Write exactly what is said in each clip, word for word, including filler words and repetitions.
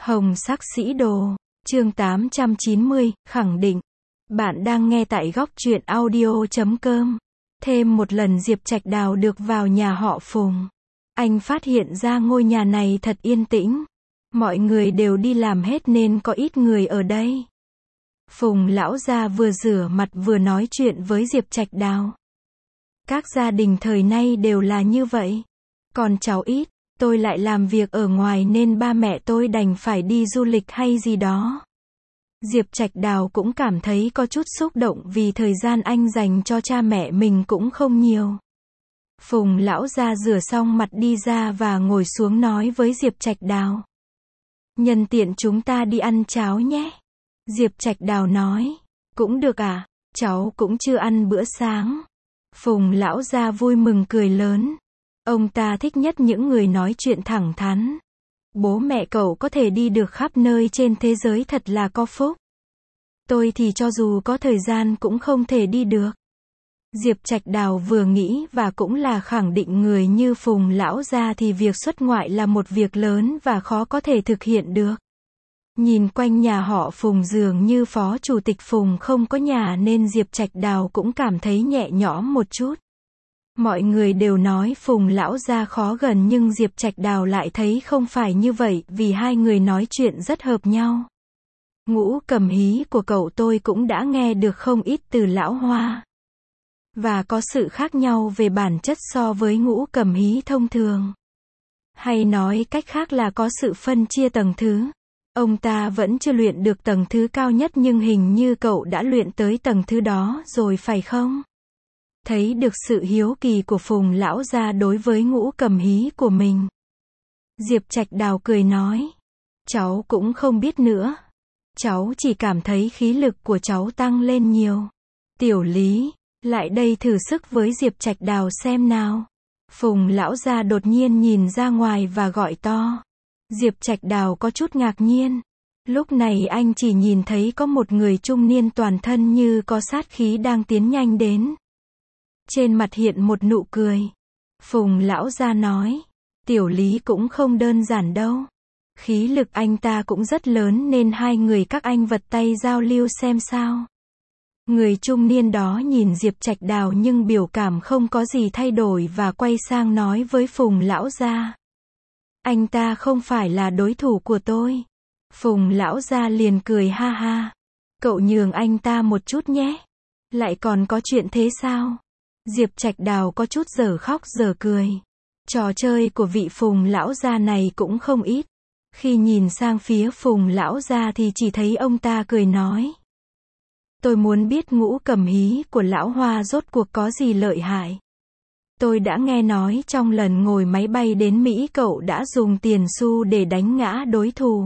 Hồng sắc sĩ đồ, chương tám trăm chín mươi, khẳng định. Bạn đang nghe tại góc truyện audio chấm com. Thêm một lần Diệp Trạch Đào được vào nhà họ Phùng. Anh phát hiện ra ngôi nhà này thật yên tĩnh. Mọi người đều đi làm hết nên có ít người ở đây. Phùng lão gia vừa rửa mặt vừa nói chuyện với Diệp Trạch Đào. Các gia đình thời nay đều là như vậy. Còn cháu ít, tôi lại làm việc ở ngoài nên ba mẹ tôi đành phải đi du lịch hay gì đó. Diệp Trạch Đào cũng cảm thấy có chút xúc động vì thời gian anh dành cho cha mẹ mình cũng không nhiều. Phùng lão gia rửa xong mặt đi ra và ngồi xuống nói với Diệp Trạch Đào. Nhân tiện chúng ta đi ăn cháo nhé. Diệp Trạch Đào nói. Cũng được à, cháu cũng chưa ăn bữa sáng. Phùng lão gia vui mừng cười lớn. Ông ta thích nhất những người nói chuyện thẳng thắn. Bố mẹ cậu có thể đi được khắp nơi trên thế giới thật là có phúc. Tôi thì cho dù có thời gian cũng không thể đi được. Diệp Trạch Đào vừa nghĩ và cũng là khẳng định người như Phùng lão gia thì việc xuất ngoại là một việc lớn và khó có thể thực hiện được. Nhìn quanh nhà họ Phùng dường như phó chủ tịch Phùng không có nhà nên Diệp Trạch Đào cũng cảm thấy nhẹ nhõm một chút. Mọi người đều nói Phùng lão gia khó gần nhưng Diệp Trạch Đào lại thấy không phải như vậy vì hai người nói chuyện rất hợp nhau. Ngũ cầm hí của cậu tôi cũng đã nghe được không ít từ lão Hoa. Và có sự khác nhau về bản chất so với ngũ cầm hí thông thường. Hay nói cách khác là có sự phân chia tầng thứ. Ông ta vẫn chưa luyện được tầng thứ cao nhất nhưng hình như cậu đã luyện tới tầng thứ đó rồi phải không? Thấy được sự hiếu kỳ của Phùng lão gia đối với ngũ cầm hí của mình. Diệp Trạch Đào cười nói. Cháu cũng không biết nữa. Cháu chỉ cảm thấy khí lực của cháu tăng lên nhiều. Tiểu Lý, lại đây thử sức với Diệp Trạch Đào xem nào. Phùng lão gia đột nhiên nhìn ra ngoài và gọi to. Diệp Trạch Đào có chút ngạc nhiên. Lúc này anh chỉ nhìn thấy có một người trung niên toàn thân như có sát khí đang tiến nhanh đến. Trên mặt hiện một nụ cười. Phùng lão gia nói. Tiểu Lý cũng không đơn giản đâu. Khí lực anh ta cũng rất lớn nên hai người các anh vật tay giao lưu xem sao. Người trung niên đó nhìn Diệp Trạch Đào nhưng biểu cảm không có gì thay đổi và quay sang nói với Phùng lão gia. Anh ta không phải là đối thủ của tôi. Phùng lão gia liền cười ha ha. Cậu nhường anh ta một chút nhé. Lại còn có chuyện thế sao? Diệp Trạch Đào có chút dở khóc dở cười. Trò chơi của vị Phùng lão gia này cũng không ít. Khi nhìn sang phía Phùng lão gia thì chỉ thấy ông ta cười nói. Tôi muốn biết ngũ cầm hí của lão Hoa rốt cuộc có gì lợi hại. Tôi đã nghe nói trong lần ngồi máy bay đến Mỹ cậu đã dùng tiền xu để đánh ngã đối thủ.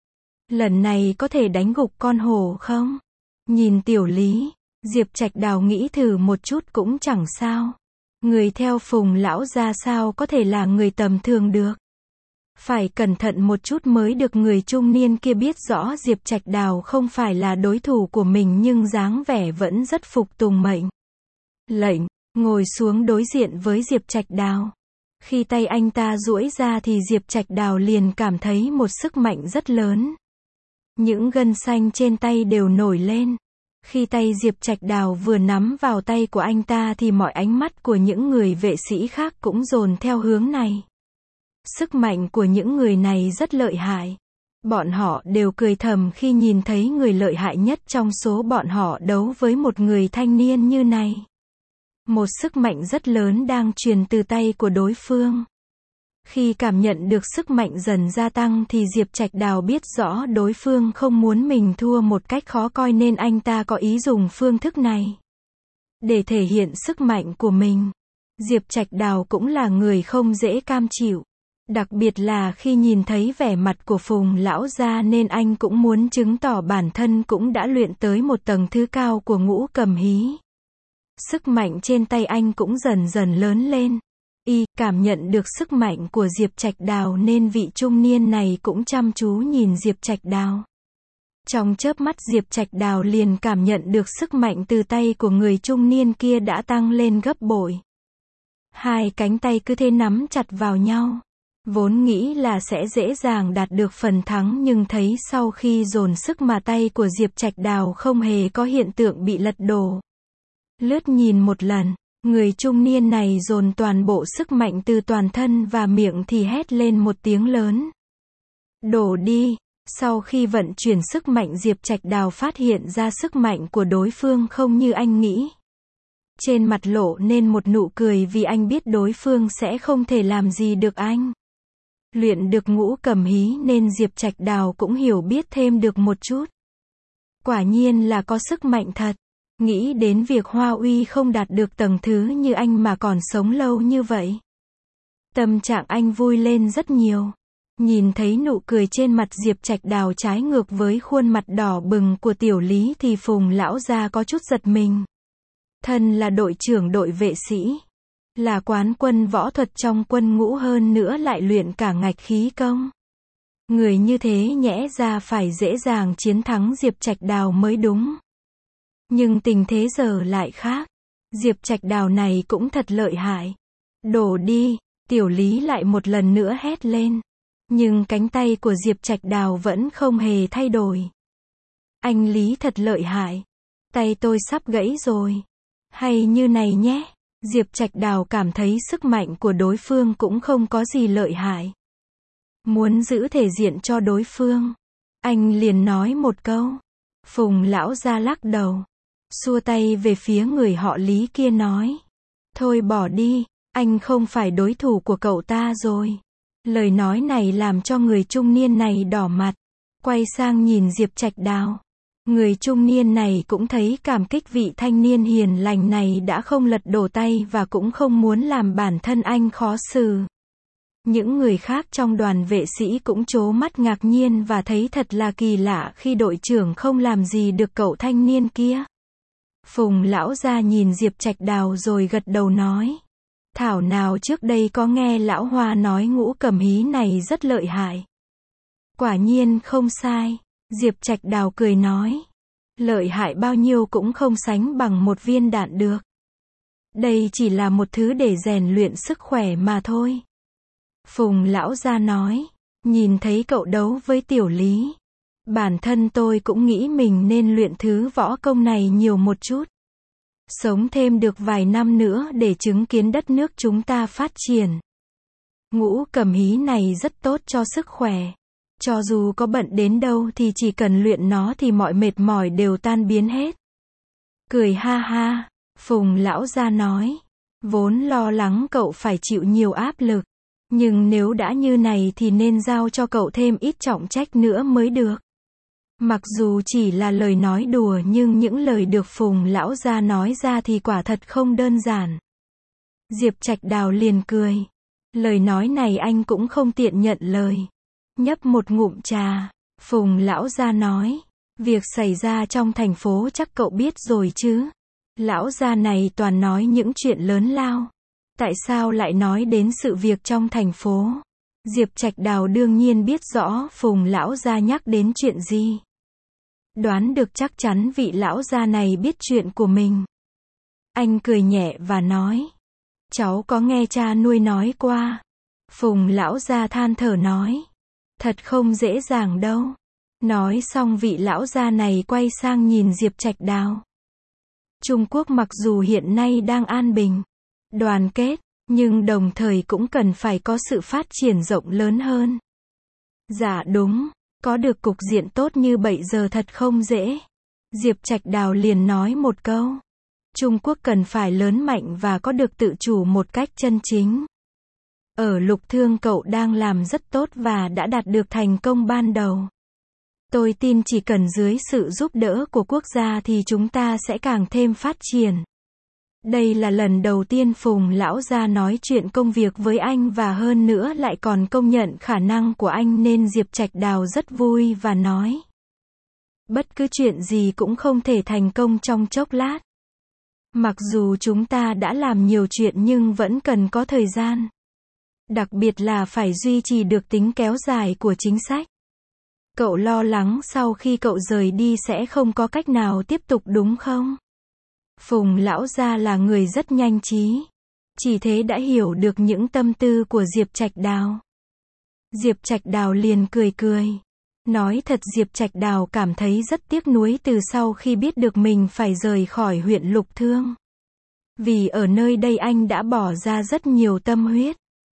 Lần này có thể đánh gục con hổ không? Nhìn Tiểu Lý, Diệp Trạch Đào nghĩ thử một chút cũng chẳng sao. Người theo Phùng lão gia sao có thể là người tầm thường được. Phải cẩn thận một chút mới được. Người trung niên kia biết rõ Diệp Trạch Đào không phải là đối thủ của mình nhưng dáng vẻ vẫn rất phục tùng mệnh lệnh, ngồi xuống đối diện với Diệp Trạch Đào. Khi tay anh ta duỗi ra thì Diệp Trạch Đào liền cảm thấy một sức mạnh rất lớn. Những gân xanh trên tay đều nổi lên. Khi tay Diệp Trạch Đào vừa nắm vào tay của anh ta thì mọi ánh mắt của những người vệ sĩ khác cũng dồn theo hướng này. Sức mạnh của những người này rất lợi hại. Bọn họ đều cười thầm khi nhìn thấy người lợi hại nhất trong số bọn họ đấu với một người thanh niên như này. Một sức mạnh rất lớn đang truyền từ tay của đối phương. Khi cảm nhận được sức mạnh dần gia tăng thì Diệp Trạch Đào biết rõ đối phương không muốn mình thua một cách khó coi nên anh ta có ý dùng phương thức này để thể hiện sức mạnh của mình. Diệp Trạch Đào cũng là người không dễ cam chịu. Đặc biệt là khi nhìn thấy vẻ mặt của Phùng lão gia nên anh cũng muốn chứng tỏ bản thân cũng đã luyện tới một tầng thứ cao của ngũ cầm hí. Sức mạnh trên tay anh cũng dần dần lớn lên. Y cảm nhận được sức mạnh của Diệp Trạch Đào nên vị trung niên này cũng chăm chú nhìn Diệp Trạch Đào. Trong chớp mắt Diệp Trạch Đào liền cảm nhận được sức mạnh từ tay của người trung niên kia đã tăng lên gấp bội. Hai cánh tay cứ thế nắm chặt vào nhau. Vốn nghĩ là sẽ dễ dàng đạt được phần thắng nhưng thấy sau khi dồn sức mà tay của Diệp Trạch Đào không hề có hiện tượng bị lật đổ. Lướt nhìn một lần, người trung niên này dồn toàn bộ sức mạnh từ toàn thân và miệng thì hét lên một tiếng lớn. Đổ đi! Sau khi vận chuyển sức mạnh Diệp Trạch Đào phát hiện ra sức mạnh của đối phương không như anh nghĩ. Trên mặt lộ nên một nụ cười vì anh biết đối phương sẽ không thể làm gì được anh. Luyện được ngũ cầm hí nên Diệp Trạch Đào cũng hiểu biết thêm được một chút. Quả nhiên là có sức mạnh thật. Nghĩ đến việc Hoa Uy không đạt được tầng thứ như anh mà còn sống lâu như vậy. Tâm trạng anh vui lên rất nhiều. Nhìn thấy nụ cười trên mặt Diệp Trạch Đào trái ngược với khuôn mặt đỏ bừng của Tiểu Lý thì Phùng lão gia có chút giật mình. Thân là đội trưởng đội vệ sĩ, là quán quân võ thuật trong quân ngũ hơn nữa lại luyện cả ngạch khí công. Người như thế nhẽ ra phải dễ dàng chiến thắng Diệp Trạch Đào mới đúng. Nhưng tình thế giờ lại khác. Diệp Trạch Đào này cũng thật lợi hại. Đổ đi! Tiểu Lý lại một lần nữa hét lên. Nhưng cánh tay của Diệp Trạch Đào vẫn không hề thay đổi. Anh Lý thật lợi hại. Tay tôi sắp gãy rồi. Hay như này nhé. Diệp Trạch Đào cảm thấy sức mạnh của đối phương cũng không có gì lợi hại. Muốn giữ thể diện cho đối phương, anh liền nói một câu. Phùng lão gia lắc đầu, xua tay về phía người họ Lý kia nói. Thôi bỏ đi, anh không phải đối thủ của cậu ta rồi. Lời nói này làm cho người trung niên này đỏ mặt. Quay sang nhìn Diệp Trạch Đào. Người trung niên này cũng thấy cảm kích vị thanh niên hiền lành này đã không lật đổ tay và cũng không muốn làm bản thân anh khó xử. Những người khác trong đoàn vệ sĩ cũng trố mắt ngạc nhiên và thấy thật là kỳ lạ khi đội trưởng không làm gì được cậu thanh niên kia. Phùng lão gia nhìn Diệp Trạch Đào rồi gật đầu nói. Thảo nào trước đây có nghe lão Hoa nói ngũ cầm hí này rất lợi hại. Quả nhiên không sai. Diệp Trạch Đào cười nói. Lợi hại bao nhiêu cũng không sánh bằng một viên đạn được. Đây chỉ là một thứ để rèn luyện sức khỏe mà thôi. Phùng lão gia nói. Nhìn thấy cậu đấu với Tiểu Lý. Bản thân tôi cũng nghĩ mình nên luyện thứ võ công này nhiều một chút. Sống thêm được vài năm nữa để chứng kiến đất nước chúng ta phát triển. Ngũ cầm hí này rất tốt cho sức khỏe. Cho dù có bận đến đâu thì chỉ cần luyện nó thì mọi mệt mỏi đều tan biến hết. Cười ha ha, Phùng lão gia nói. Vốn lo lắng cậu phải chịu nhiều áp lực. Nhưng nếu đã như này thì nên giao cho cậu thêm ít trọng trách nữa mới được. Mặc dù chỉ là lời nói đùa nhưng những lời được Phùng lão gia nói ra thì quả thật không đơn giản. Diệp Trạch Đào liền cười. Lời nói này anh cũng không tiện nhận lời. Nhấp một ngụm trà, Phùng lão gia nói. Việc xảy ra trong thành phố chắc cậu biết rồi chứ. Lão gia này toàn nói những chuyện lớn lao. Tại sao lại nói đến sự việc trong thành phố? Diệp Trạch Đào đương nhiên biết rõ Phùng lão gia nhắc đến chuyện gì. Đoán được chắc chắn vị lão gia này biết chuyện của mình. Anh cười nhẹ và nói. Cháu có nghe cha nuôi nói qua. Phùng lão gia than thở nói. Thật không dễ dàng đâu. Nói xong vị lão gia này quay sang nhìn Diệp Trạch Đào. Trung Quốc mặc dù hiện nay đang an bình, đoàn kết, nhưng đồng thời cũng cần phải có sự phát triển rộng lớn hơn. Dạ đúng, có được cục diện tốt như bây giờ thật không dễ. Diệp Trạch Đào liền nói một câu. Trung Quốc cần phải lớn mạnh và có được tự chủ một cách chân chính. Ở Lục Thương cậu đang làm rất tốt và đã đạt được thành công ban đầu. Tôi tin chỉ cần dưới sự giúp đỡ của quốc gia thì chúng ta sẽ càng thêm phát triển. Đây là lần đầu tiên Phùng lão gia nói chuyện công việc với anh và hơn nữa lại còn công nhận khả năng của anh nên Diệp Trạch Đào rất vui và nói. Bất cứ chuyện gì cũng không thể thành công trong chốc lát. Mặc dù chúng ta đã làm nhiều chuyện nhưng vẫn cần có thời gian. Đặc biệt là phải duy trì được tính kéo dài của chính sách. Cậu lo lắng sau khi cậu rời đi sẽ không có cách nào tiếp tục đúng không? Phùng lão gia là người rất nhanh trí. Chỉ thế đã hiểu được những tâm tư của Diệp Trạch Đào. Diệp Trạch Đào liền cười cười. Nói thật Diệp Trạch Đào cảm thấy rất tiếc nuối từ sau khi biết được mình phải rời khỏi huyện Lục Thương. Vì ở nơi đây anh đã bỏ ra rất nhiều tâm huyết.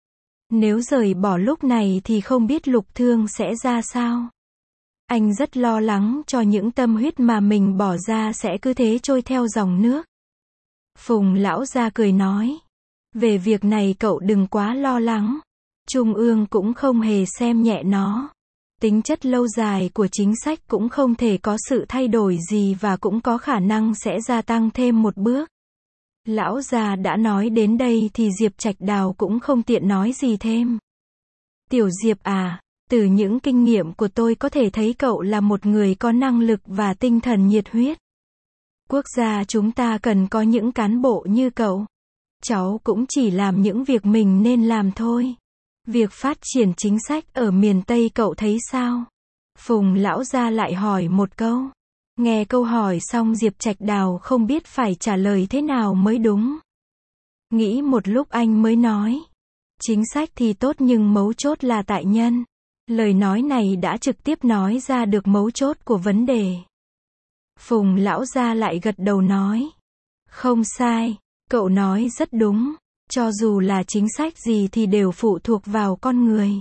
Nếu rời bỏ lúc này thì không biết Lục Thương sẽ ra sao. Anh rất lo lắng cho những tâm huyết mà mình bỏ ra sẽ cứ thế trôi theo dòng nước. Phùng lão gia cười nói. Về việc này cậu đừng quá lo lắng. Trung ương cũng không hề xem nhẹ nó. Tính chất lâu dài của chính sách cũng không thể có sự thay đổi gì và cũng có khả năng sẽ gia tăng thêm một bước. Lão già đã nói đến đây thì Diệp Trạch Đào cũng không tiện nói gì thêm. Tiểu Diệp à, từ những kinh nghiệm của tôi có thể thấy cậu là một người có năng lực và tinh thần nhiệt huyết. Quốc gia chúng ta cần có những cán bộ như cậu. Cháu cũng chỉ làm những việc mình nên làm thôi. Việc phát triển chính sách ở miền Tây cậu thấy sao? Phùng lão gia lại hỏi một câu. Nghe câu hỏi xong Diệp Trạch Đào không biết phải trả lời thế nào mới đúng. Nghĩ một lúc anh mới nói. Chính sách thì tốt nhưng mấu chốt là tại nhân. Lời nói này đã trực tiếp nói ra được mấu chốt của vấn đề. Phùng lão gia lại gật đầu nói. Không sai, cậu nói rất đúng. Cho dù là chính sách gì thì đều phụ thuộc vào con người.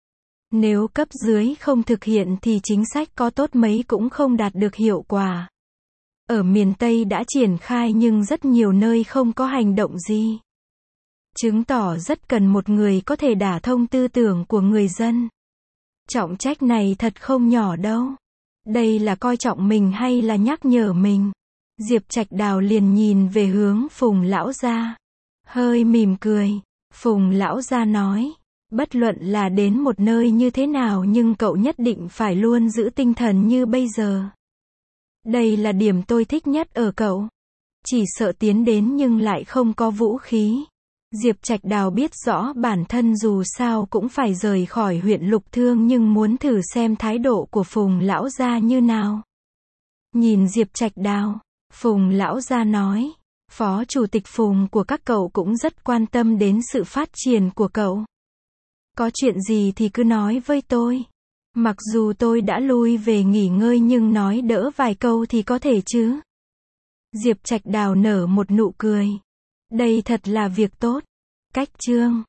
Nếu cấp dưới không thực hiện thì chính sách có tốt mấy cũng không đạt được hiệu quả. Ở miền Tây đã triển khai nhưng rất nhiều nơi không có hành động gì. Chứng tỏ rất cần một người có thể đả thông tư tưởng của người dân. Trọng trách này thật không nhỏ đâu. Đây là coi trọng mình hay là nhắc nhở mình? Diệp Trạch Đào liền nhìn về hướng Phùng lão gia. Hơi mỉm cười. Phùng lão gia nói. Bất luận là đến một nơi như thế nào nhưng cậu nhất định phải luôn giữ tinh thần như bây giờ. Đây là điểm tôi thích nhất ở cậu. Chỉ sợ tiến đến nhưng lại không có vũ khí. Diệp Trạch Đào biết rõ bản thân dù sao cũng phải rời khỏi huyện Lục Thương nhưng muốn thử xem thái độ của Phùng lão gia như nào. Nhìn Diệp Trạch Đào, Phùng lão gia nói. Phó chủ tịch Phùng của các cậu cũng rất quan tâm đến sự phát triển của cậu. Có chuyện gì thì cứ nói với tôi. Mặc dù tôi đã lui về nghỉ ngơi nhưng nói đỡ vài câu thì có thể chứ. Diệp Trạch Đào nở một nụ cười. Đây thật là việc tốt. Cách chương